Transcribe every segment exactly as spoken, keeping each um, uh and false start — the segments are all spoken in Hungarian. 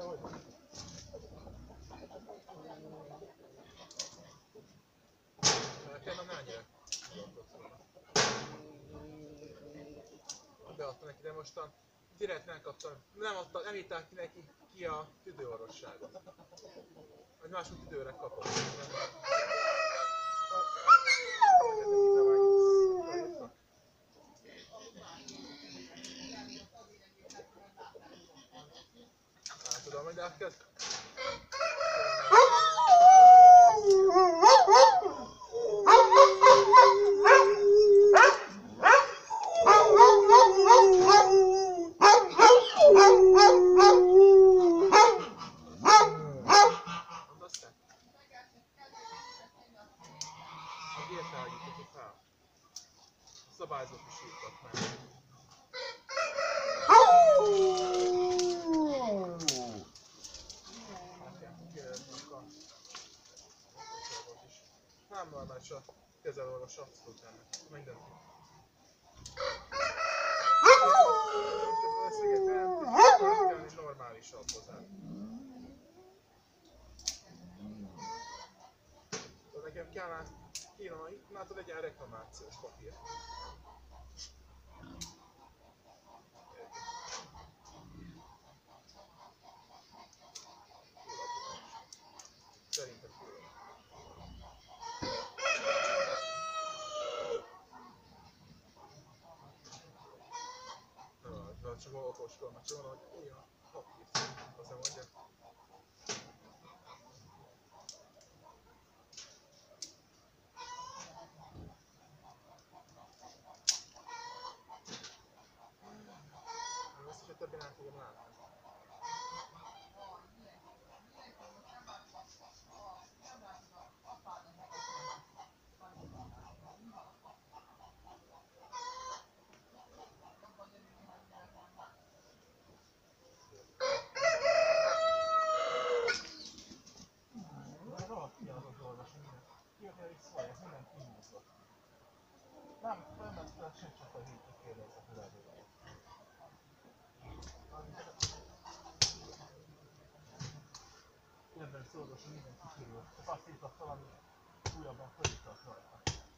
Nekem nem annyira beadta neki, de mostan direkt nem kaptam, nem adta, nem írták ki neki ki a tüdőorvosságot. Vagy máshogy tüdőre kapott. Nem tudom, hogy de elkezd. Szabályzók is írtak már. Nem normális a kezelőorvos, abszolút nem. Mindenki. Ez egy normálisabb hozzá. Nekem kell kínálni, látod egy ilyen reklamációs papír. Szerintem külön. Na, csak okoskodnak, csak mondom, hogy ilyen papír. Azt mondja. Azt, hogy többé nem fogom látni. Nem, nem lesz sem csak a hétig kérdezek az előre. Ebben szolgosan mindenki kirül. Csak azt írtak fel, ami újabban fölírtak rajta.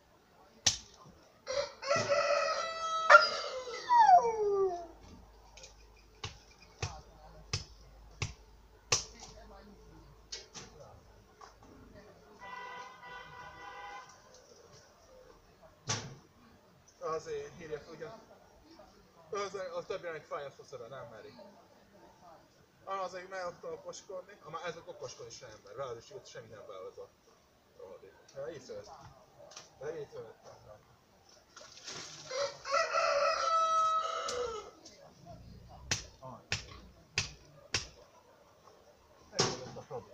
Azért hírja fel, ugyan. Az, a többinek fáj a foszora, nem meri. Azért meg akar okoskodni, ha ezek okoskodni se ember, ráadásul itt semmi nem válasz a rohadék. Ha észrevett. De észrevettem rá. Megoldott a probléma.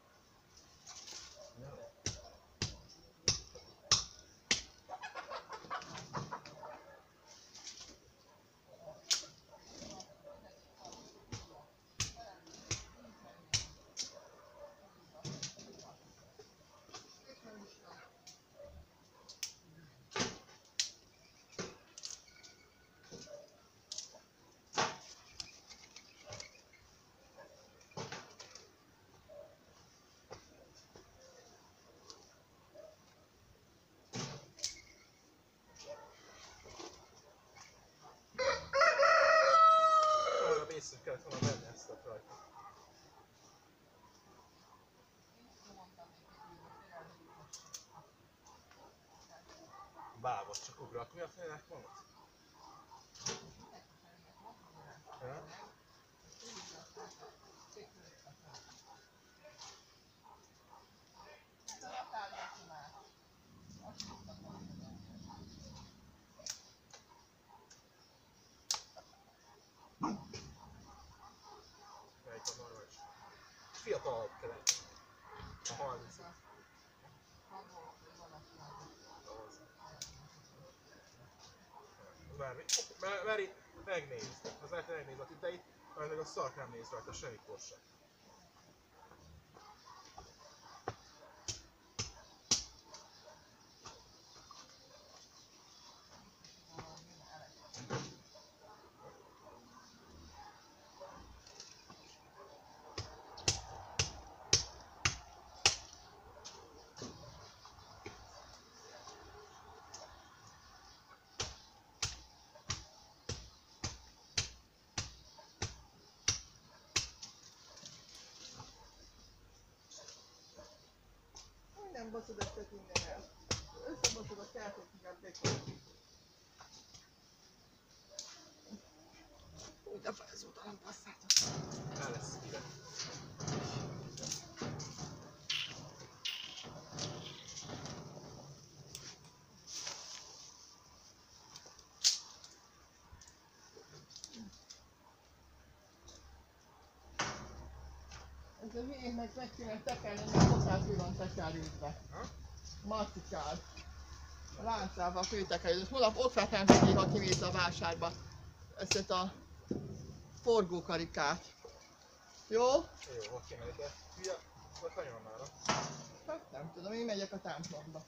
Észre kellett volna venni ezt a rajta. Bávot csak ugrak, mi a fejnek van ott? Ja? Fiatalabb kell lenni. A harminc. Mert itt megnézd, az lehet megnézd a tüdeit, mert meg a szart nem néz rajta semmikor sem. összebaszod ezt a mindenel. Összebaszod a kertet, inkább bekor. Úgy a felzódalom, passzátok. El lesz ide. Ez a hülyén meg meg kéne tekerni, mert hozzátül van tekerődve. Marcikál. A láncával főtekerődött. Holnap ott vettem neki, ha kimész a vásárba. Ezt a forgókarikát. Jó? Jó, ha kimegy, de hülye, vagy hanyom már. Hát nem tudom, én megyek a templomba.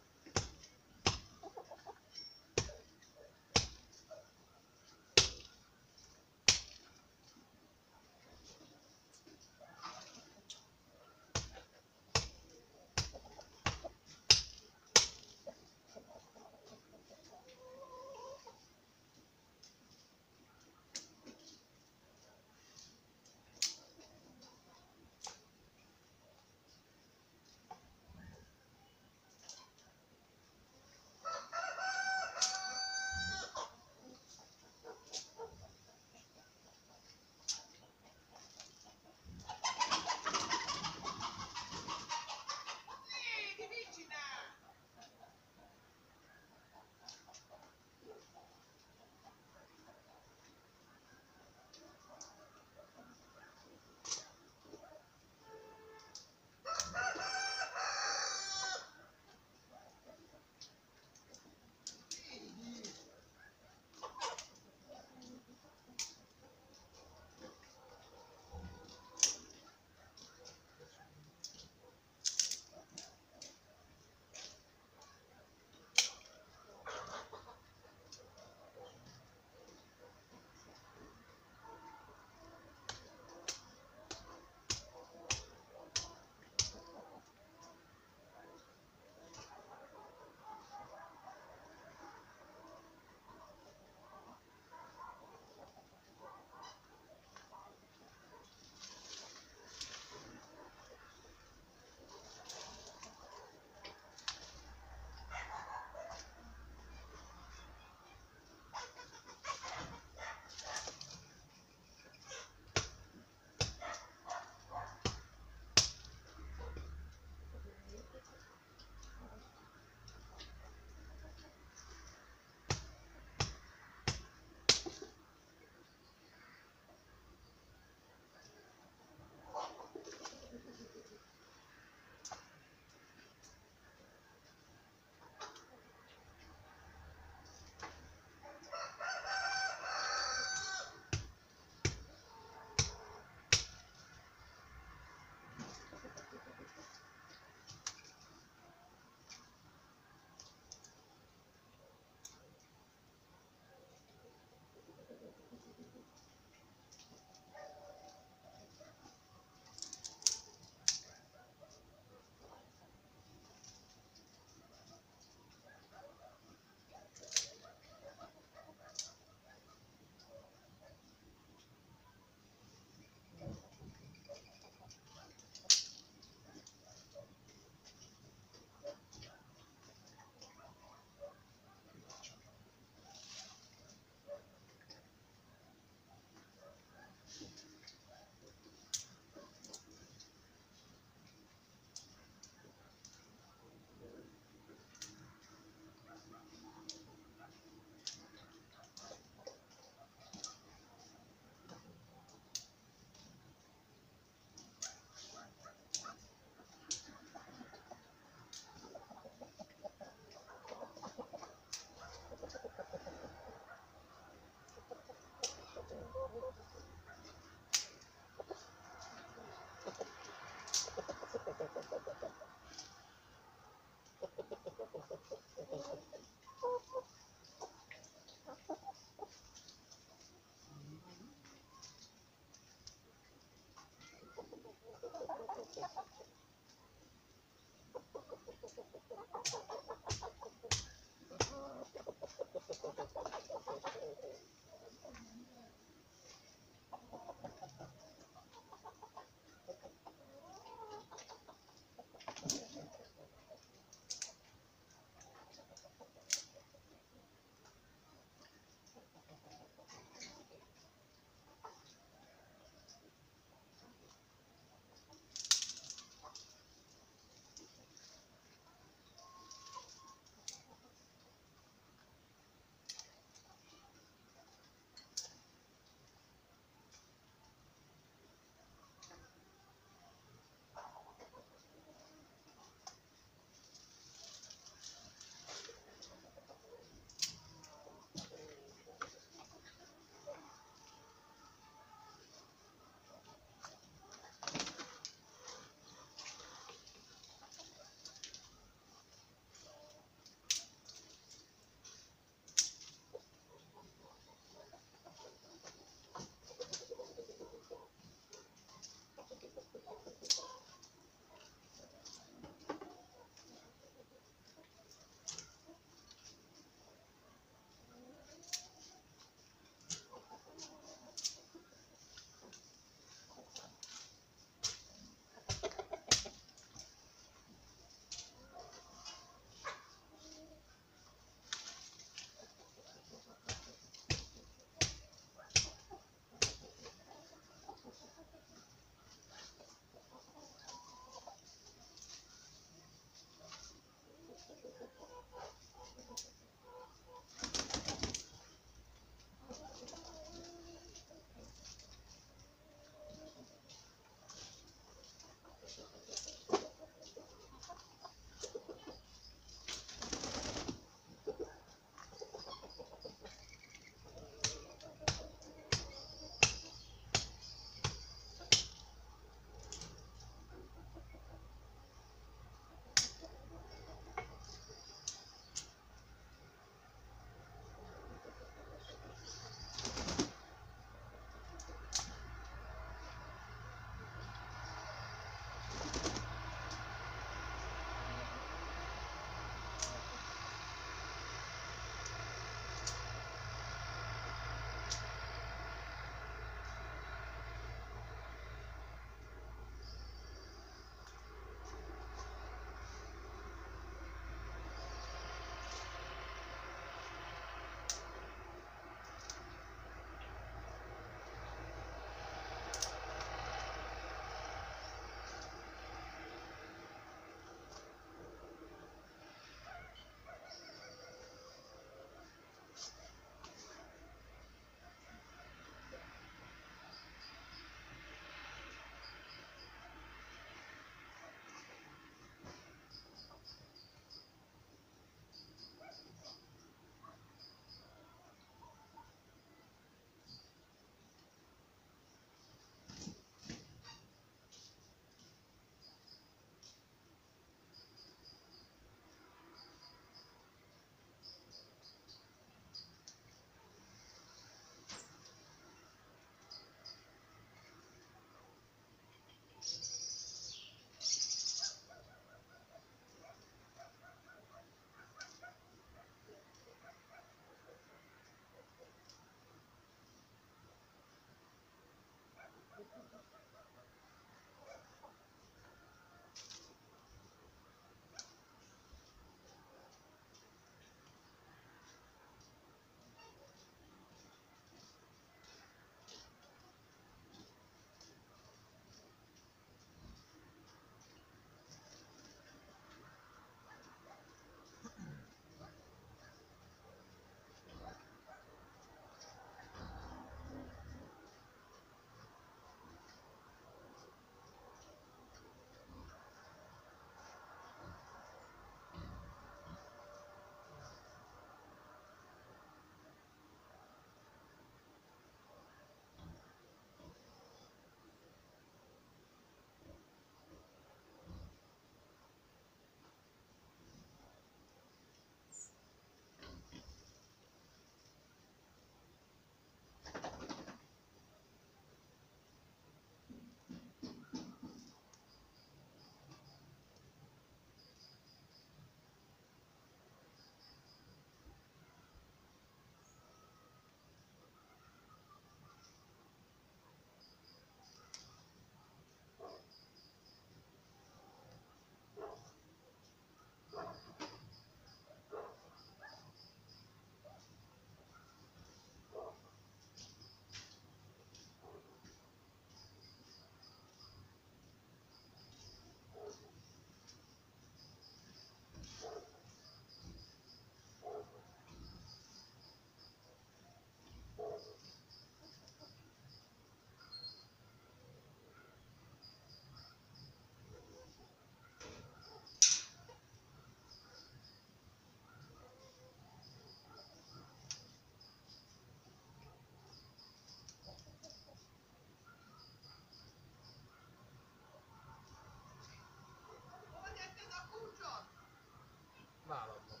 Nálad van.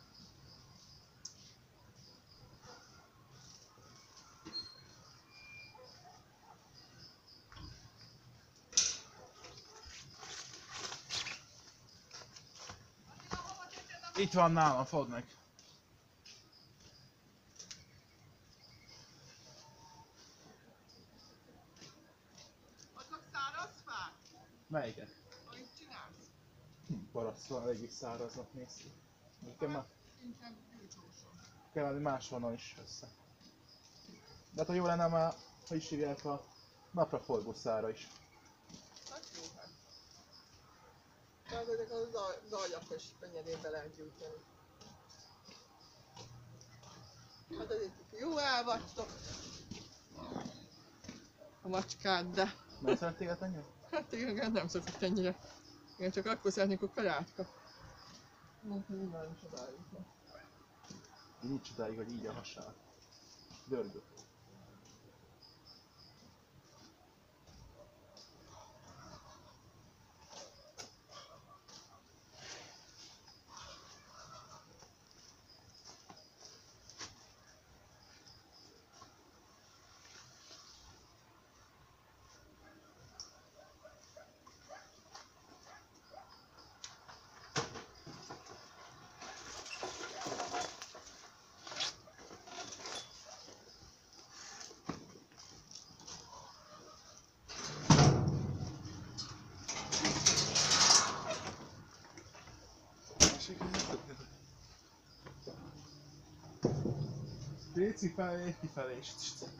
Itt van nálam, fogd meg. Adnak száraz fát? Melyiket? Amit csinálsz? Barackban eléggé száraznak néz ki. Kell már, Inkább gyújtóson. kell már máshonnan is össze. De hát ha jó lenne már, hogy is hívják a napraforgó szára is. Hát jó, hát. Tehát ezek az zaljapos könnyedén be lehet gyújtani. Hát ezért jó el vagytok. A macskád, de... Nem szeret téged ennyire? Hát igen, nem szokott ennyire. Igen, csak akkor szeretnék, hogy kajátka. Úgyhogy innen is odáig. Így csodáig, hogy így a hasát. Dörgök. Léci felé, kifelé is.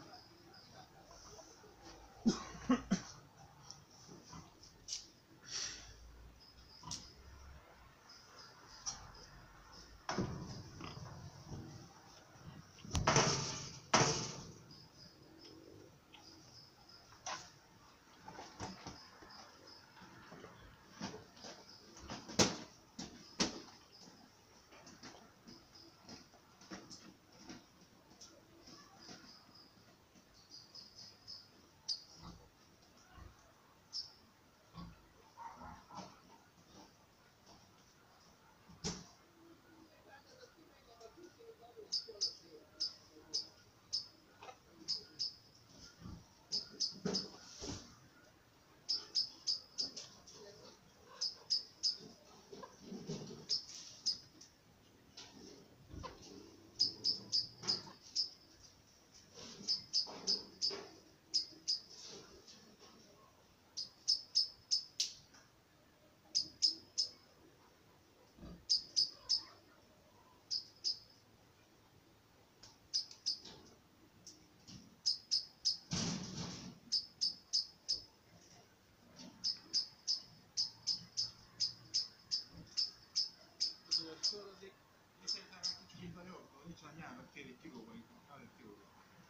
Fölözik, és szerintem már kicsit mint a jogban, nincs a nyelvek két kilóban, előtt kilóban.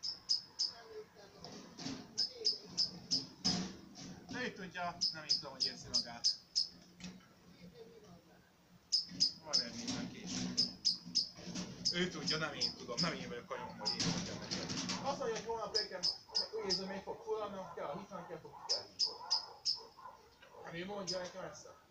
De ő tudja, nem én tudom, hogy érzi magát. Van egy minden később. Ő tudja, nem én tudom, nem én vagyok a nyom, hogy én mondjam neki. Azt mondja, hogy holnap reggel úgy érzem, még fog forradnom, kell a hitvan, kell fog kiállítani. Nem ő mondja nekem ezt?